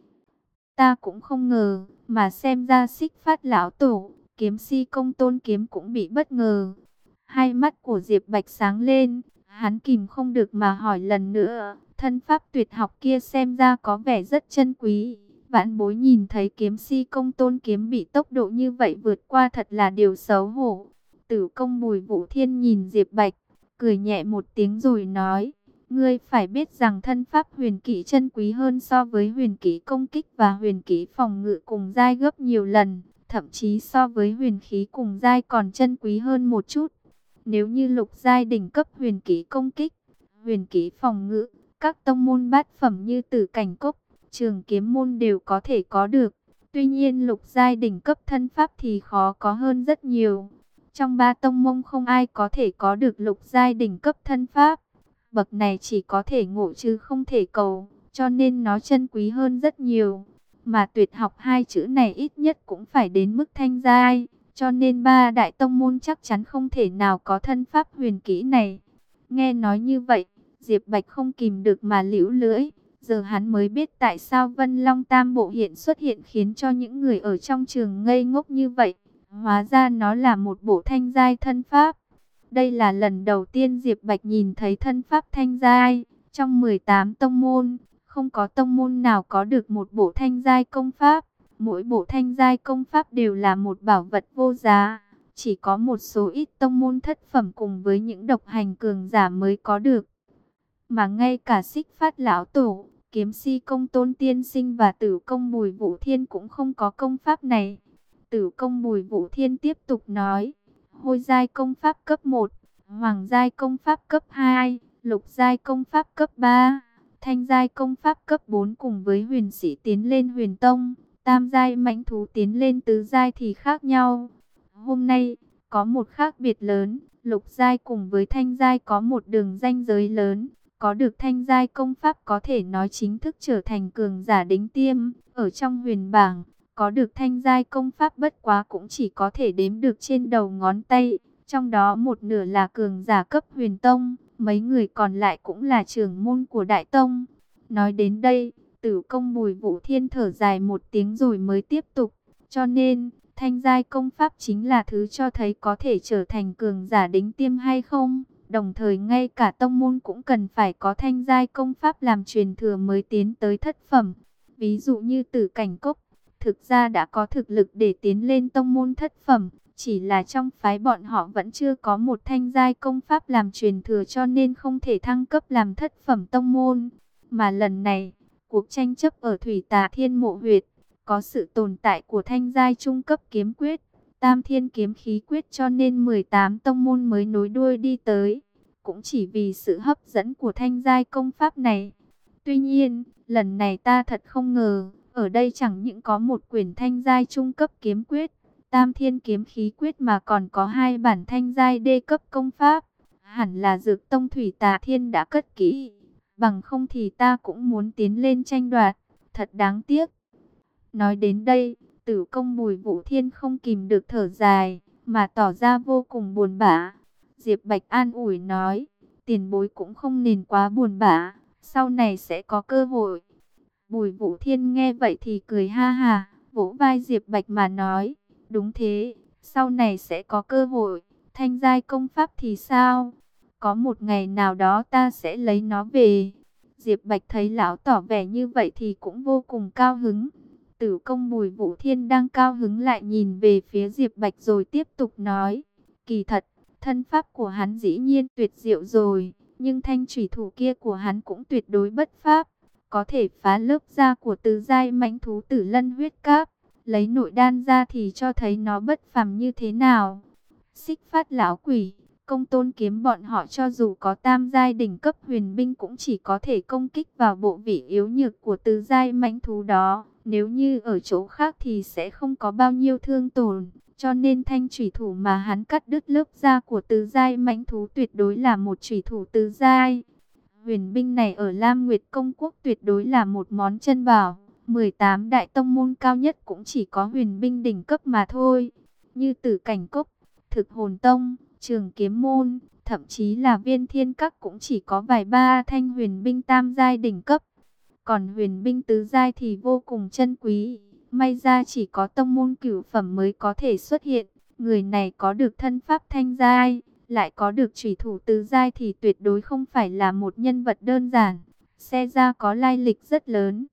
Ta cũng không ngờ, mà xem ra Xích Phát lão tổ, kiếm si Công Tôn Kiếm cũng bị bất ngờ. Hai mắt của Diệp Bạch sáng lên, hắn kìm không được mà hỏi lần nữa, thân pháp tuyệt học kia xem ra có vẻ rất chân quý. Vãn bối nhìn thấy kiếm si Công Tôn Kiếm bị tốc độ như vậy vượt qua thật là điều xấu hổ. Tử Công Bùi Vũ Thiên nhìn Diệp Bạch, cười nhẹ một tiếng rồi nói, ngươi phải biết rằng thân pháp huyền kỹ chân quý hơn so với huyền kỹ công kích và huyền kỹ phòng ngự cùng giai gấp nhiều lần, thậm chí so với huyền khí cùng giai còn chân quý hơn một chút. Nếu như lục giai đỉnh cấp huyền kỹ công kích, huyền kỹ phòng ngự, các tông môn bát phẩm như Tử Cảnh Cốc, Trường Kiếm môn đều có thể có được. Tuy nhiên lục giai đỉnh cấp thân pháp thì khó có hơn rất nhiều. Trong ba tông môn không ai có thể có được lục giai đỉnh cấp thân pháp. Bậc này chỉ có thể ngộ chứ không thể cầu, cho nên nó chân quý hơn rất nhiều. Mà tuyệt học hai chữ này ít nhất cũng phải đến mức thanh giai, cho nên ba đại tông môn chắc chắn không thể nào có thân pháp huyền kỹ này. Nghe nói như vậy, Diệp Bạch không kìm được mà liễu lưỡi. Giờ hắn mới biết tại sao Vân Long Tam Bộ hiện xuất hiện khiến cho những người ở trong trường ngây ngốc như vậy. Hóa ra nó là một bộ thanh giai thân pháp. Đây là lần đầu tiên Diệp Bạch nhìn thấy thân pháp thanh giai. Trong 18 tông môn, không có tông môn nào có được một bộ thanh giai công pháp. Mỗi bộ thanh giai công pháp đều là một bảo vật vô giá. Chỉ có một số ít tông môn thất phẩm cùng với những độc hành cường giả mới có được. Mà ngay cả Xích Phát lão tổ, kiếm si Công Tôn tiên sinh và Tử Công Bùi Vũ Thiên cũng không có công pháp này. Tử Công Bùi Vũ Thiên tiếp tục nói, hôi giai công pháp cấp 1, hoàng giai công pháp cấp 2, lục giai công pháp cấp 3, thanh giai công pháp cấp 4 cùng với huyền sĩ tiến lên huyền tông, tam giai mãnh thú tiến lên tứ giai thì khác nhau. Hôm nay, có một khác biệt lớn, Lục giai cùng với thanh giai có một đường ranh giới lớn. Có được thanh giai công pháp có thể nói chính thức trở thành cường giả đỉnh tiêm. Ở trong huyền bảng, có được thanh giai công pháp bất quá cũng chỉ có thể đếm được trên đầu ngón tay. Trong đó một nửa là cường giả cấp huyền tông, mấy người còn lại cũng là trưởng môn của đại tông. Nói đến đây, Tử Công Bùi Vũ Thiên thở dài một tiếng rồi mới tiếp tục. Cho nên, thanh giai công pháp chính là thứ cho thấy có thể trở thành cường giả đỉnh tiêm hay không. Đồng thời ngay cả tông môn cũng cần phải có thanh giai công pháp làm truyền thừa mới tiến tới thất phẩm. Ví dụ như Tử Cảnh Cốc, thực ra đã có thực lực để tiến lên tông môn thất phẩm. Chỉ là trong phái bọn họ vẫn chưa có một thanh giai công pháp làm truyền thừa cho nên không thể thăng cấp làm thất phẩm tông môn. Mà lần này, cuộc tranh chấp ở Thủy Tà Thiên Mộ Huyệt, có sự tồn tại của thanh giai trung cấp kiếm quyết, Tam Thiên Kiếm Khí Quyết cho nên 18 tông môn mới nối đuôi đi tới. Cũng chỉ vì sự hấp dẫn của thanh giai công pháp này. Tuy nhiên, lần này ta thật không ngờ, ở đây chẳng những có một quyển thanh giai trung cấp kiếm quyết, Tam Thiên Kiếm Khí Quyết mà còn có hai bản thanh giai đê cấp công pháp. Hẳn là Dược Tông Thủy Tà Thiên đã cất kỹ, bằng không thì ta cũng muốn tiến lên tranh đoạt, thật đáng tiếc. Nói đến đây, Tử Công Bùi Vũ Thiên không kìm được thở dài, mà tỏ ra vô cùng buồn bã. Diệp Bạch an ủi nói, tiền bối cũng không nên quá buồn bã, sau này sẽ có cơ hội. Bùi Vũ Thiên nghe vậy thì cười ha ha, vỗ vai Diệp Bạch mà nói, đúng thế, sau này sẽ có cơ hội. Thanh giai công pháp thì sao? Có một ngày nào đó ta sẽ lấy nó về. Diệp Bạch thấy lão tỏ vẻ như vậy thì cũng vô cùng cao hứng. Tử Công Bùi Vũ Thiên đang cao hứng lại nhìn về phía Diệp Bạch rồi tiếp tục nói, kỳ thật, thân pháp của hắn dĩ nhiên tuyệt diệu rồi, nhưng thanh chủy thủ kia của hắn cũng tuyệt đối bất pháp, có thể phá lớp da của tứ giai mãnh thú Tử Lân huyết cáp, lấy nội đan ra thì cho thấy nó bất phàm như thế nào. Xích Phát lão quỷ, Công Tôn kiếm bọn họ cho dù có tam giai đỉnh cấp huyền binh cũng chỉ có thể công kích vào bộ vị yếu nhược của tứ giai mãnh thú đó. Nếu như ở chỗ khác thì sẽ không có bao nhiêu thương tổn. Cho nên thanh chủy thủ mà hắn cắt đứt lớp da của tứ giai mãnh thú tuyệt đối là một chủy thủ tứ giai. Huyền binh này ở Lam Nguyệt Công Quốc tuyệt đối là một món chân bảo. 18 đại tông môn cao nhất cũng chỉ có huyền binh đỉnh cấp mà thôi. Như Tử Cảnh Cốc, Thực Hồn Tông, Trường Kiếm Môn, thậm chí là Viên Thiên Các cũng chỉ có vài ba thanh huyền binh tam giai đỉnh cấp. Còn huyền binh tứ giai thì vô cùng chân quý, may ra chỉ có tông môn cửu phẩm mới có thể xuất hiện. Người này có được thân pháp thanh giai, lại có được chủy thủ tứ giai thì tuyệt đối không phải là một nhân vật đơn giản, xem ra có lai lịch rất lớn.